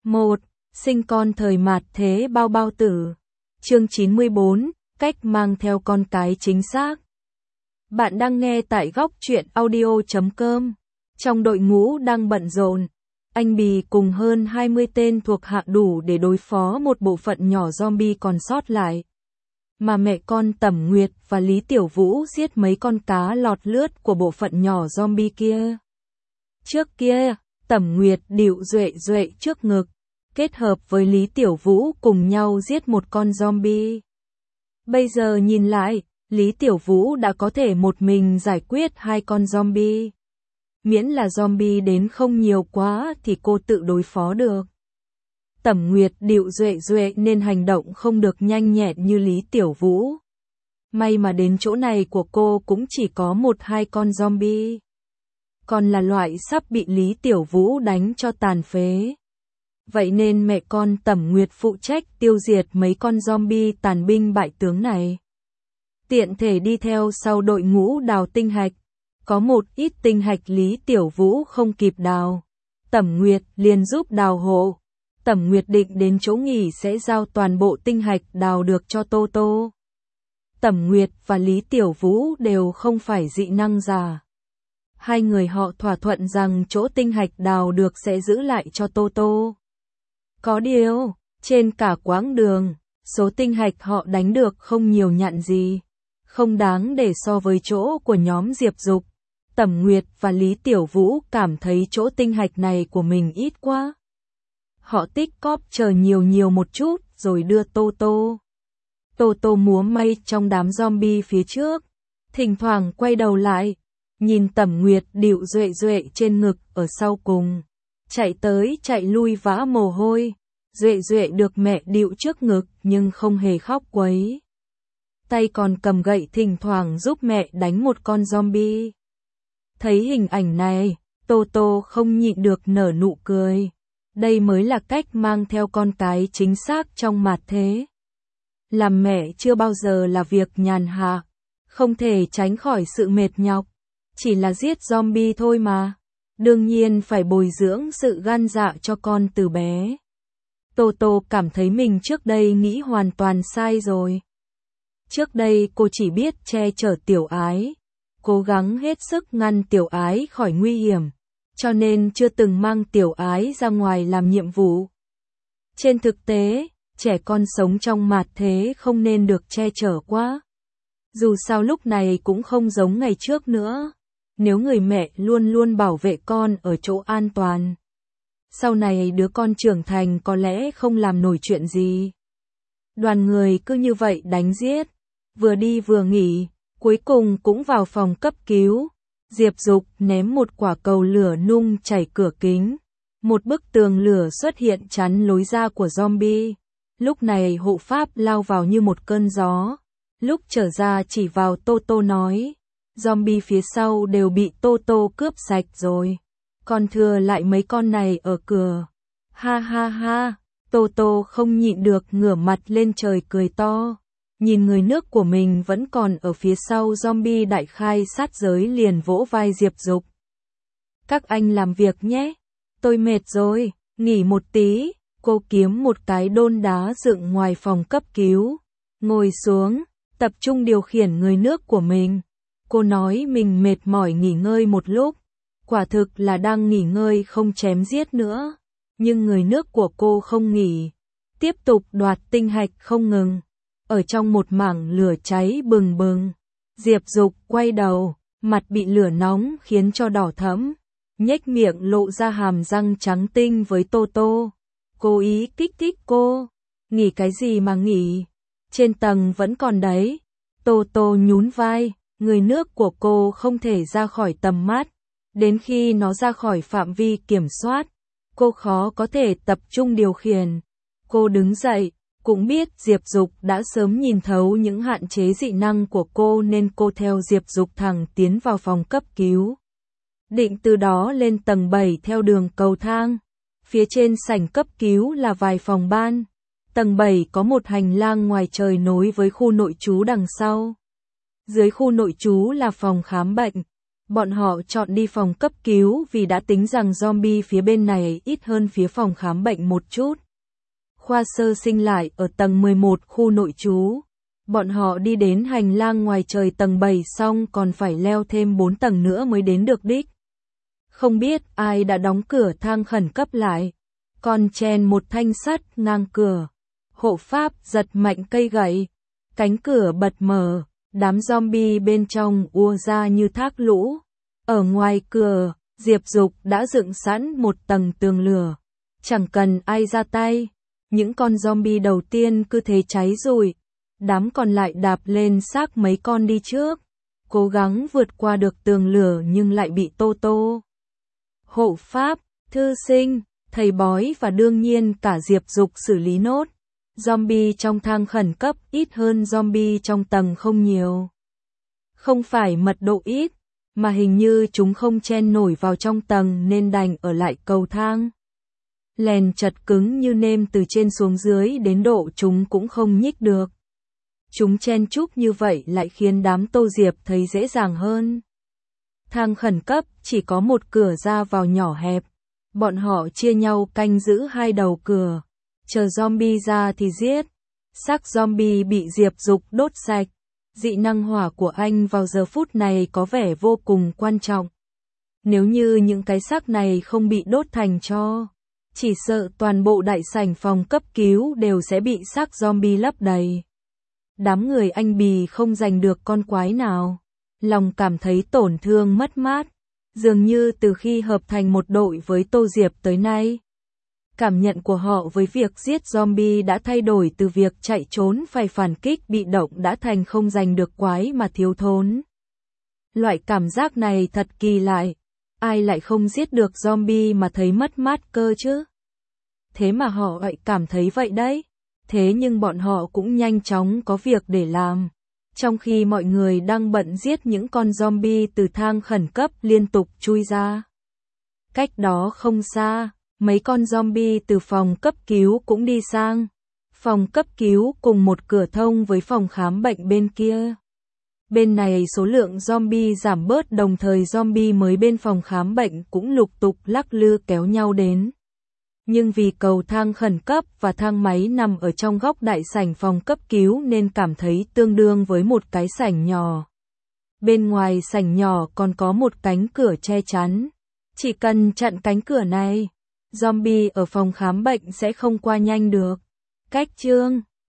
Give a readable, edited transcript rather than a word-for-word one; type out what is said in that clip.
1. Sinh con thời mạt thế bao bao tử. Chương 94, cách mang theo con cái chính xác. Bạn đang nghe tại góc truyện audio.com. Trong đội ngũ đang bận rộn, anh Bì cùng hơn 20 tên thuộc hạ đủ để đối phó một bộ phận nhỏ zombie còn sót lại. Mà mẹ con Tẩm Nguyệt và Lý Tiểu Vũ giết mấy con cá lọt lướt của bộ phận nhỏ zombie kia. Trước kia, Tẩm Nguyệt điệu duệ duệ trước ngực, kết hợp với Lý Tiểu Vũ cùng nhau giết một con zombie. Bây giờ nhìn lại, Lý Tiểu Vũ đã có thể một mình giải quyết 2 con zombie. Miễn là zombie đến không nhiều quá thì cô tự đối phó được. Tẩm Nguyệt điệu duệ duệ nên hành động không được nhanh nhẹn như Lý Tiểu Vũ. May mà đến chỗ này của cô cũng chỉ có 1-2 con zombie. Còn là loại sắp bị Lý Tiểu Vũ đánh cho tàn phế. Vậy nên mẹ con Tẩm Nguyệt phụ trách tiêu diệt mấy con zombie tàn binh bại tướng này. Tiện thể đi theo sau đội ngũ đào tinh hạch. Có một ít tinh hạch Lý Tiểu Vũ không kịp đào. Tẩm Nguyệt liền giúp đào hộ. Tẩm Nguyệt định đến chỗ nghỉ sẽ giao toàn bộ tinh hạch đào được cho Tô Tô. Tẩm Nguyệt và Lý Tiểu Vũ đều không phải dị năng giả. Hai người họ thỏa thuận rằng chỗ tinh hạch đào được sẽ giữ lại cho Tô Tô. Có điều, trên cả quãng đường, số tinh hạch họ đánh được không nhiều nhặn gì. Không đáng để so với chỗ của nhóm Diệp Dục. Tẩm Nguyệt và Lý Tiểu Vũ cảm thấy chỗ tinh hạch này của mình ít quá. Họ tích cóp chờ nhiều một chút rồi đưa Tô Tô. Tô Tô múa may trong đám zombie phía trước. Thỉnh thoảng quay đầu lại. Nhìn Tẩm Nguyệt điệu duệ duệ trên ngực ở sau cùng. Chạy tới chạy lui vã mồ hôi. Duệ duệ được mẹ điệu trước ngực nhưng không hề khóc quấy. Tay còn cầm gậy thỉnh thoảng giúp mẹ đánh một con zombie. Thấy hình ảnh này, Tô Tô không nhịn được nở nụ cười. Đây mới là cách mang theo con cái chính xác trong mạt thế. Làm mẹ chưa bao giờ là việc nhàn hạ, không thể tránh khỏi sự mệt nhọc. Chỉ là giết zombie thôi mà. Đương nhiên phải bồi dưỡng sự gan dạ cho con từ bé. Tô Tô cảm thấy mình trước đây nghĩ hoàn toàn sai rồi. Trước đây cô chỉ biết che chở Tiểu Ái, cố gắng hết sức ngăn Tiểu Ái khỏi nguy hiểm, cho nên chưa từng mang Tiểu Ái ra ngoài làm nhiệm vụ. Trên thực tế, trẻ con sống trong mạt thế không nên được che chở quá. Dù sao lúc này cũng không giống ngày trước nữa. Nếu người mẹ luôn luôn bảo vệ con ở chỗ an toàn, sau này đứa con trưởng thành có lẽ không làm nổi chuyện gì. Đoàn người cứ như vậy đánh giết, vừa đi vừa nghỉ, cuối cùng cũng vào phòng cấp cứu. Diệp Dục ném một quả cầu lửa nung chảy cửa kính. Một bức tường lửa xuất hiện chắn lối ra của zombie. Lúc này hộ pháp lao vào như một cơn gió. Lúc trở ra chỉ vào Tô Tô nói. Zombie phía sau đều bị Tô Tô cướp sạch rồi. Còn thừa lại mấy con này ở cửa. Ha ha ha, Tô Tô không nhịn được ngửa mặt lên trời cười to. Nhìn người nước của mình vẫn còn ở phía sau zombie đại khai sát giới liền vỗ vai Diệp Dục. Các anh làm việc nhé. Tôi mệt rồi, nghỉ một tí. Cô kiếm một cái đôn đá dựng ngoài phòng cấp cứu. Ngồi xuống, tập trung điều khiển người nước của mình. Cô nói mình mệt mỏi nghỉ ngơi một lúc. Quả thực là đang nghỉ ngơi không chém giết nữa. Nhưng người nước của cô không nghỉ. Tiếp tục đoạt tinh hạch không ngừng. Ở trong một mảng lửa cháy bừng bừng. Diệp Dục quay đầu, mặt bị lửa nóng khiến cho đỏ thẫm. Nhếch miệng lộ ra hàm răng trắng tinh với Tô Tô. Cố ý kích thích cô. Nghỉ cái gì mà nghỉ? Trên tầng vẫn còn đấy. Tô Tô nhún vai. Người nước của cô không thể ra khỏi tầm mắt. Đến khi nó ra khỏi phạm vi kiểm soát, cô khó có thể tập trung điều khiển. Cô đứng dậy, cũng biết Diệp Dục đã sớm nhìn thấu những hạn chế dị năng của cô nên cô theo Diệp Dục thẳng tiến vào phòng cấp cứu. Định từ đó lên tầng 7 theo đường cầu thang. Phía trên sảnh cấp cứu là vài phòng ban. Tầng 7 có một hành lang ngoài trời nối với khu nội trú đằng sau. Dưới khu nội trú là phòng khám bệnh. Bọn họ chọn đi phòng cấp cứu vì đã tính rằng zombie phía bên này ít hơn phía phòng khám bệnh một chút. Khoa sơ sinh lại ở tầng 11 khu nội trú. Bọn họ đi đến hành lang ngoài trời tầng 7 xong còn phải leo thêm 4 tầng nữa mới đến được đích. Không biết ai đã đóng cửa thang khẩn cấp lại. Còn chèn một thanh sắt ngang cửa. Hộ pháp giật mạnh cây gậy. Cánh cửa bật mở. Đám zombie bên trong ùa ra như thác lũ. Ở ngoài cửa, Diệp Dục đã dựng sẵn một tầng tường lửa. Chẳng cần ai ra tay. Những con zombie đầu tiên cứ thế cháy rụi. Đám còn lại đạp lên xác mấy con đi trước. Cố gắng vượt qua được tường lửa nhưng lại bị Tô. Hộ pháp, thư sinh, thầy bói và đương nhiên cả Diệp Dục xử lý nốt. Zombie trong thang khẩn cấp ít hơn zombie trong tầng không nhiều. Không phải mật độ ít, mà hình như chúng không chen nổi vào trong tầng nên đành ở lại cầu thang. Lèn chật cứng như nêm từ trên xuống dưới đến độ chúng cũng không nhích được. Chúng chen chúc như vậy lại khiến đám Tô Diệp thấy dễ dàng hơn. Thang khẩn cấp chỉ có một cửa ra vào nhỏ hẹp. Bọn họ chia nhau canh giữ hai đầu cửa. Chờ zombie ra thì giết. Xác zombie bị Diệp Dục đốt sạch. Dị năng hỏa của anh vào giờ phút này có vẻ vô cùng quan trọng. Nếu như những cái xác này không bị đốt thành tro, chỉ sợ toàn bộ đại sảnh phòng cấp cứu đều sẽ bị xác zombie lấp đầy. Đám người anh Bì không giành được con quái nào. Lòng cảm thấy tổn thương mất mát. Dường như từ khi hợp thành một đội với Tô Diệp tới nay, cảm nhận của họ với việc giết zombie đã thay đổi từ việc chạy trốn phải phản kích bị động đã thành không giành được quái mà thiếu thốn. Loại cảm giác này thật kỳ lạ. Ai lại không giết được zombie mà thấy mất mát cơ chứ? Thế mà họ lại cảm thấy vậy đấy. Thế nhưng bọn họ cũng nhanh chóng có việc để làm. Trong khi mọi người đang bận giết những con zombie từ thang khẩn cấp liên tục chui ra. Cách đó không xa, mấy con zombie từ phòng cấp cứu cũng đi sang. Phòng cấp cứu cùng một cửa thông với phòng khám bệnh bên kia. Bên này số lượng zombie giảm bớt đồng thời zombie mới bên phòng khám bệnh cũng lục tục lắc lư kéo nhau đến. Nhưng vì cầu thang khẩn cấp và thang máy nằm ở trong góc đại sảnh phòng cấp cứu nên cảm thấy tương đương với một cái sảnh nhỏ. Bên ngoài sảnh nhỏ còn có một cánh cửa che chắn. Chỉ cần chặn cánh cửa này, zombie ở phòng khám bệnh sẽ không qua nhanh được. Cách chương